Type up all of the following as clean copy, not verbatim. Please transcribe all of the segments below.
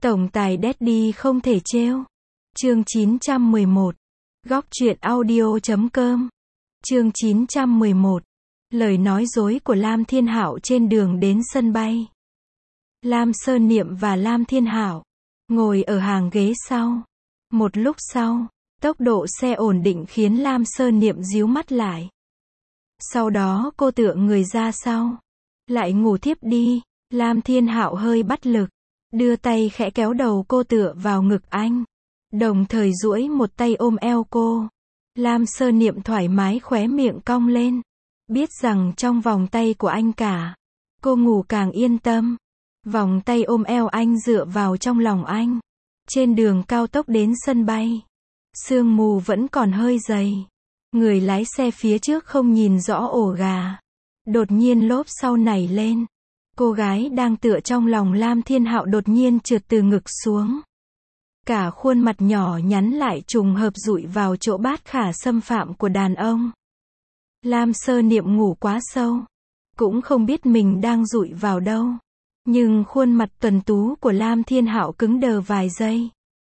Tổng tài Daddy không thể trêu. Chương 911. Góc truyện audio.com. Chương 911. Lời nói dối của Lam Thiên Hạo trên đường đến sân bay. Lam Sơn Niệm và Lam Thiên Hạo ngồi ở hàng ghế sau. Một lúc sau, tốc độ xe ổn định khiến Lam Sơn Niệm díu mắt lại. Sau đó cô tựa người ra sau, lại ngủ thiếp đi. Lam Thiên Hạo hơi bất lực, đưa tay khẽ kéo đầu cô tựa vào ngực anh, đồng thời duỗi một tay ôm eo cô. Lam Sơn Niệm thoải mái khóe miệng cong lên, biết rằng trong vòng tay của anh cả, cô ngủ càng yên tâm. Vòng tay ôm eo anh dựa vào trong lòng anh. Trên đường cao tốc đến sân bay, sương mù vẫn còn hơi dày. Người lái xe phía trước không nhìn rõ ổ gà. Đột nhiên lốp sau nảy lên. Cô gái đang tựa trong lòng Lam Thiên Hạo đột nhiên trượt từ ngực xuống. Cả khuôn mặt nhỏ nhắn lại trùng hợp dụi vào chỗ bát khả xâm phạm của đàn ông. Lam Sơn Niệm ngủ quá sâu, cũng không biết mình đang dụi vào đâu. Nhưng khuôn mặt tuấn tú của Lam Thiên Hạo cứng đờ vài giây.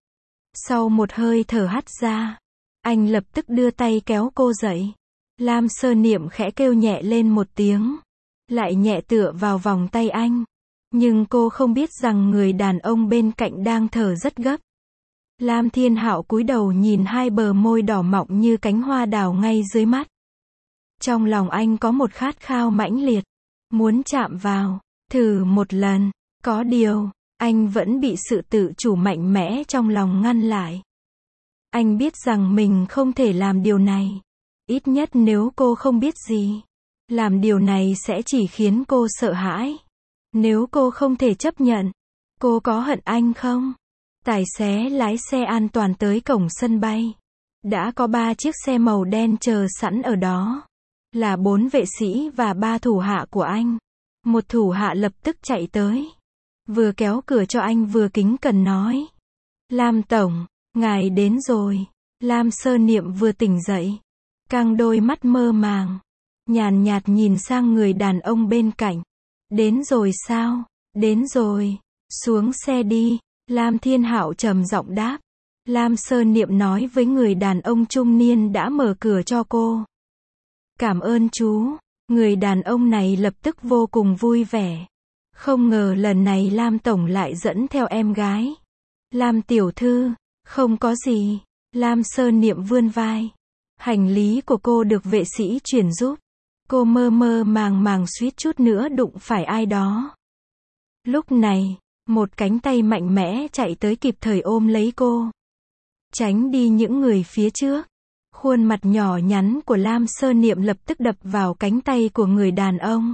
Sau một hơi thở hắt ra, anh lập tức đưa tay kéo cô dậy. Lam Sơn Niệm khẽ kêu nhẹ lên một tiếng, lại nhẹ tựa vào vòng tay anh. Nhưng cô không biết rằng người đàn ông bên cạnh đang thở rất gấp. Lam Thiên Hạo cúi đầu nhìn hai bờ môi đỏ mọng như cánh hoa đào ngay dưới mắt. Trong lòng anh có một khát khao mãnh liệt, muốn chạm vào, thử một lần. Có điều, anh vẫn bị sự tự chủ mạnh mẽ trong lòng ngăn lại. Anh biết rằng mình không thể làm điều này. Ít nhất nếu cô không biết gì, làm điều này sẽ chỉ khiến cô sợ hãi. Nếu cô không thể chấp nhận, cô có hận anh không? Tài xế lái xe an toàn tới cổng sân bay. Đã có 3 chiếc xe màu đen chờ sẵn ở đó. Là 4 vệ sĩ và 3 thủ hạ của anh. Một thủ hạ lập tức chạy tới, vừa kéo cửa cho anh vừa kính cẩn nói: Lam Tổng, ngài đến rồi. Lam Sơn Niệm vừa tỉnh dậy, căng đôi mắt mơ màng, nhàn nhạt nhìn sang người đàn ông bên cạnh. Đến rồi sao? Đến rồi. Xuống xe đi. Lam Thiên Hạo trầm giọng đáp. Lam Sơn Niệm nói với người đàn ông trung niên đã mở cửa cho cô: Cảm ơn chú. Người đàn ông này lập tức vô cùng vui vẻ. Không ngờ lần này Lam Tổng lại dẫn theo em gái. Lam tiểu thư, không có gì. Lam Sơn Niệm vươn vai. Hành lý của cô được vệ sĩ chuyển giúp. Cô mơ mơ màng màng suýt chút nữa đụng phải ai đó. Lúc này, một cánh tay mạnh mẽ chạy tới kịp thời ôm lấy cô, tránh đi những người phía trước. Khuôn mặt nhỏ nhắn của Lam Sơn Niệm lập tức đập vào cánh tay của người đàn ông.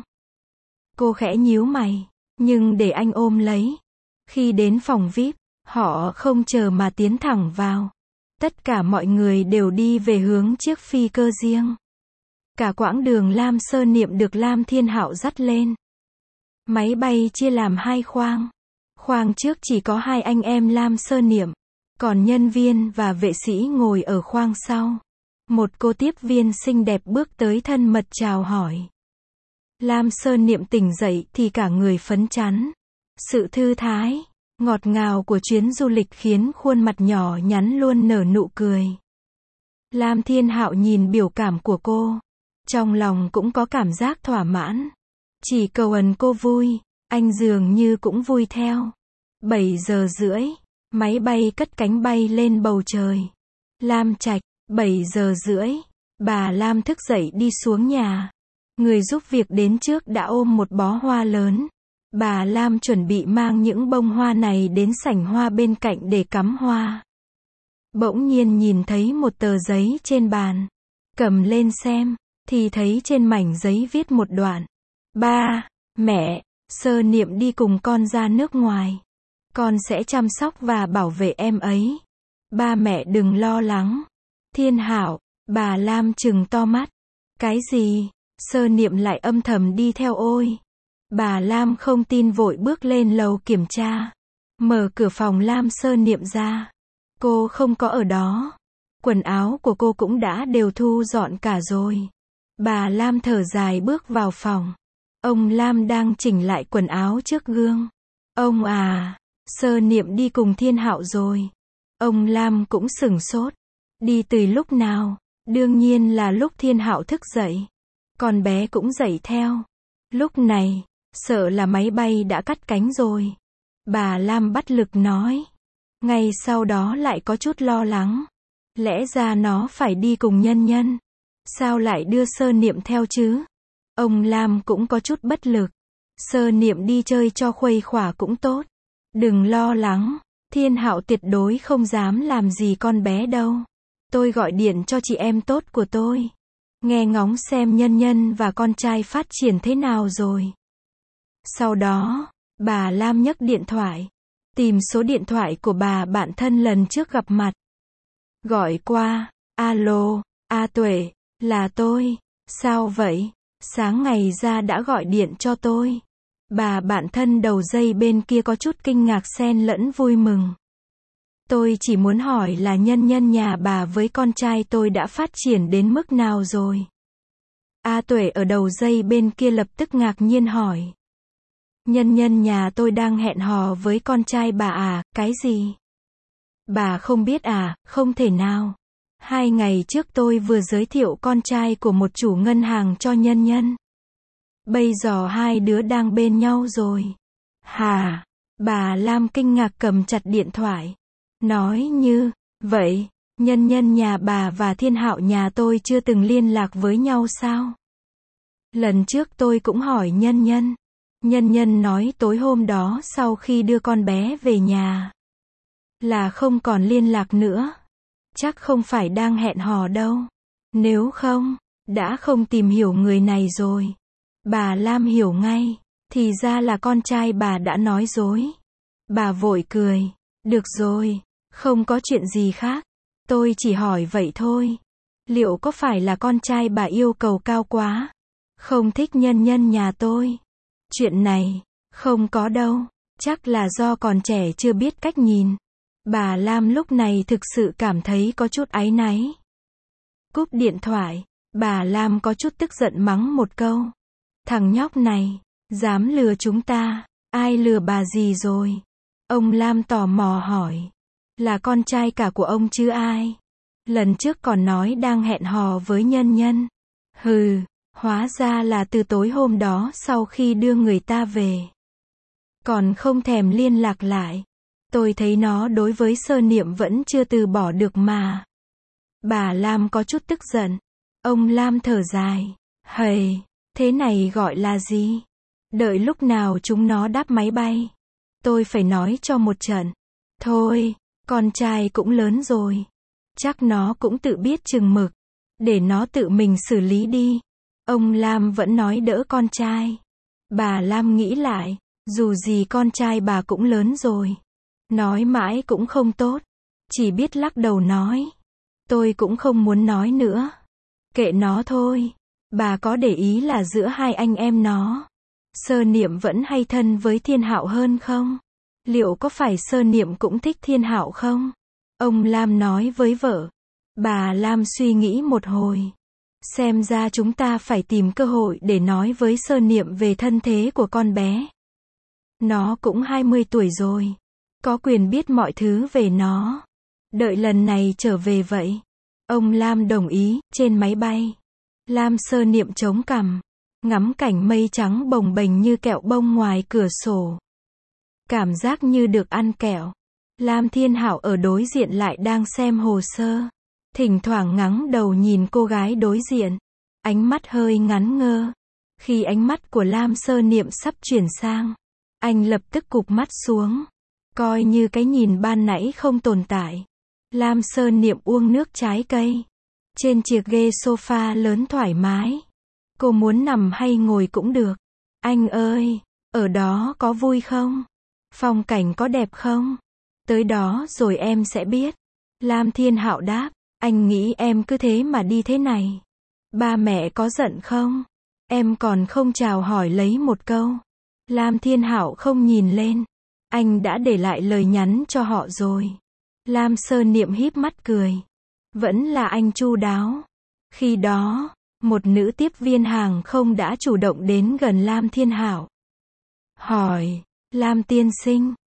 Cô khẽ nhíu mày, nhưng để anh ôm lấy. Khi đến phòng VIP, họ không chờ mà tiến thẳng vào. Tất cả mọi người đều đi về hướng chiếc phi cơ riêng. Cả quãng đường Lam Sơn Niệm được Lam Thiên Hạo dắt lên. Máy bay chia làm 2 khoang. Khoang trước chỉ có 2 anh em Lam Sơn Niệm, còn nhân viên và vệ sĩ ngồi ở khoang sau. Một cô tiếp viên xinh đẹp bước tới thân mật chào hỏi. Lam Sơn Niệm tỉnh dậy thì cả người phấn chấn. Sự thư thái, ngọt ngào của chuyến du lịch khiến khuôn mặt nhỏ nhắn luôn nở nụ cười. Lam Thiên Hạo nhìn biểu cảm của cô, trong lòng cũng có cảm giác thỏa mãn. Chỉ cầu cô vui, anh dường như cũng vui theo. 7 giờ rưỡi, máy bay cất cánh bay lên bầu trời. Lam Trạch, 7 giờ rưỡi, bà Lam thức dậy đi xuống nhà. Người giúp việc đến trước đã ôm một bó hoa lớn. Bà Lam chuẩn bị mang những bông hoa này đến sảnh hoa bên cạnh để cắm hoa. Bỗng nhiên nhìn thấy một tờ giấy trên bàn. Cầm lên xem, thì thấy trên mảnh giấy viết một đoạn. Ba, mẹ, Sơn Niệm đi cùng con ra nước ngoài. Con sẽ chăm sóc và bảo vệ em ấy. Ba mẹ đừng lo lắng. Thiên Hạo, bà Lam trừng to mắt. Cái gì? Sơn Niệm lại âm thầm đi theo ôi. Bà Lam không tin vội bước lên lầu kiểm tra. Mở cửa phòng Lam Sơn Niệm ra. Cô không có ở đó. Quần áo của cô cũng đã đều thu dọn cả rồi. Bà Lam thở dài bước vào phòng. Ông Lam đang chỉnh lại quần áo trước gương. Ông à, Sơ Niệm đi cùng Thiên Hạo rồi. Ông Lam cũng sửng sốt. Đi từ lúc nào? Đương nhiên là lúc Thiên Hạo thức dậy. Con bé cũng dậy theo. Lúc này, sợ là máy bay đã cắt cánh rồi. Bà Lam bất lực nói. Ngay sau đó lại có chút lo lắng. Lẽ ra nó phải đi cùng Nhân Nhân. Sao lại đưa Sơ Niệm theo chứ? Ông Lam cũng có chút bất lực. Sơ Niệm đi chơi cho khuây khỏa cũng tốt. Đừng lo lắng, Thiên Hạo tuyệt đối không dám làm gì con bé đâu. Tôi gọi điện cho chị em tốt của tôi. Nghe ngóng xem Nhân Nhân và con trai phát triển thế nào rồi. Sau đó, bà Lam nhấc điện thoại. Tìm số điện thoại của bà bạn thân lần trước gặp mặt. Gọi qua, alo, A Tuệ, là tôi. Sao vậy? Sáng ngày ra đã gọi điện cho tôi. Bà bạn thân đầu dây bên kia có chút kinh ngạc xen lẫn vui mừng. Tôi chỉ muốn hỏi là Nhân Nhân nhà bà với con trai tôi đã phát triển đến mức nào rồi? A Tuệ ở đầu dây bên kia lập tức ngạc nhiên hỏi. Nhân Nhân nhà tôi đang hẹn hò với con trai bà à, cái gì? Bà không biết à, không thể nào. 2 ngày trước tôi vừa giới thiệu con trai của một chủ ngân hàng cho Nhân Nhân. Bây giờ hai đứa đang bên nhau rồi. Hả? Bà Lam kinh ngạc cầm chặt điện thoại. Nói như, vậy, Nhân Nhân nhà bà và Thiên Hạo nhà tôi chưa từng liên lạc với nhau sao? Lần trước tôi cũng hỏi Nhân Nhân. Nhân Nhân nói tối hôm đó sau khi đưa con bé về nhà. Là không còn liên lạc nữa. Chắc không phải đang hẹn hò đâu. Nếu không, đã không tìm hiểu người này rồi. Bà Lam hiểu ngay. Thì ra là con trai bà đã nói dối. Bà vội cười. Được rồi, không có chuyện gì khác. Tôi chỉ hỏi vậy thôi. Liệu có phải là con trai bà yêu cầu cao quá? Không thích Nhân Nhân nhà tôi? Chuyện này, không có đâu. Chắc là do còn trẻ chưa biết cách nhìn. Bà Lam lúc này thực sự cảm thấy có chút áy náy. Cúp điện thoại, bà Lam có chút tức giận mắng một câu. Thằng nhóc này, dám lừa chúng ta, ai lừa bà gì rồi? Ông Lam tò mò hỏi. Là con trai cả của ông chứ ai? Lần trước còn nói đang hẹn hò với Nhân Nhân. Hừ, hóa ra là từ tối hôm đó sau khi đưa người ta về. Còn không thèm liên lạc lại. Tôi thấy nó đối với Sơ Niệm vẫn chưa từ bỏ được mà. Bà Lam có chút tức giận. Ông Lam thở dài. Hầy, thế này gọi là gì? Đợi lúc nào chúng nó đáp máy bay. Tôi phải nói cho một trận. Thôi, con trai cũng lớn rồi. Chắc nó cũng tự biết chừng mực. Để nó tự mình xử lý đi. Ông Lam vẫn nói đỡ con trai. Bà Lam nghĩ lại. Dù gì con trai bà cũng lớn rồi. Nói mãi cũng không tốt. Chỉ biết lắc đầu nói. Tôi cũng không muốn nói nữa. Kệ nó thôi. Bà có để ý là giữa hai anh em nó, Sơ Niệm vẫn hay thân với Thiên Hạo hơn không? Liệu có phải Sơ Niệm cũng thích Thiên Hạo không? Ông Lam nói với vợ. Bà Lam suy nghĩ một hồi. Xem ra chúng ta phải tìm cơ hội để nói với Sơ Niệm về thân thế của con bé. Nó cũng 20 tuổi rồi. Có quyền biết mọi thứ về nó. Đợi lần này trở về vậy. Ông Lam đồng ý. Trên máy bay, Lam Sơ Niệm chống cằm, ngắm cảnh mây trắng bồng bềnh như kẹo bông ngoài cửa sổ. Cảm giác như được ăn kẹo. Lam Thiên Hạo ở đối diện lại đang xem hồ sơ. Thỉnh thoảng ngẩng đầu nhìn cô gái đối diện. Ánh mắt hơi ngắn ngơ. Khi ánh mắt của Lam Sơ Niệm sắp chuyển sang, anh lập tức cụp mắt xuống. Coi như cái nhìn ban nãy không tồn tại. Lam Sơ Niệm uống nước trái cây. Trên chiếc ghế sofa lớn thoải mái. Cô muốn nằm hay ngồi cũng được. Anh ơi, ở đó có vui không? Phong cảnh có đẹp không? Tới đó rồi em sẽ biết. Lam Thiên Hạo đáp. Anh nghĩ em cứ thế mà đi thế này. Ba mẹ có giận không? Em còn không chào hỏi lấy một câu. Lam Thiên Hạo không nhìn lên. Anh đã để lại lời nhắn cho họ rồi. Lam Sơ Niệm híp mắt cười. Vẫn là anh chu đáo. Khi đó, một nữ tiếp viên hàng không đã chủ động đến gần Lam Thiên Hạo. Hỏi, Lam tiên sinh,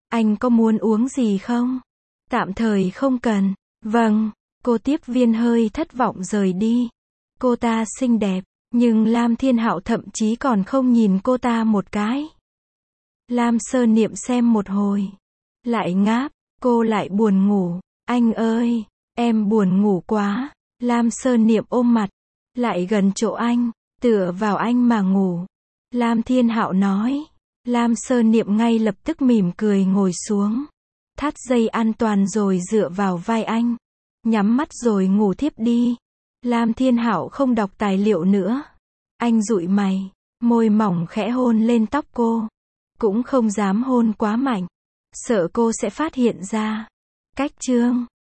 Anh có muốn uống gì không? Tạm thời không cần. Vâng. Cô tiếp viên hơi thất vọng rời đi. Cô ta xinh đẹp, nhưng Lam Thiên Hạo thậm chí còn không nhìn cô ta một cái. Lam Sơ Niệm xem một hồi, lại ngáp, cô lại buồn ngủ. Anh ơi, em buồn ngủ quá. Lam Sơ Niệm ôm mặt, lại gần chỗ anh, tựa vào anh mà ngủ. Lam Thiên Hạo nói. Lam Sơ Niệm ngay lập tức mỉm cười ngồi xuống, thắt dây an toàn rồi dựa vào vai anh, nhắm mắt rồi ngủ thiếp đi. Lam Thiên Hạo không đọc tài liệu nữa. Anh dụi mày, môi mỏng khẽ hôn lên tóc cô. Cũng không dám hôn quá mạnh, sợ cô sẽ phát hiện ra. Cách chương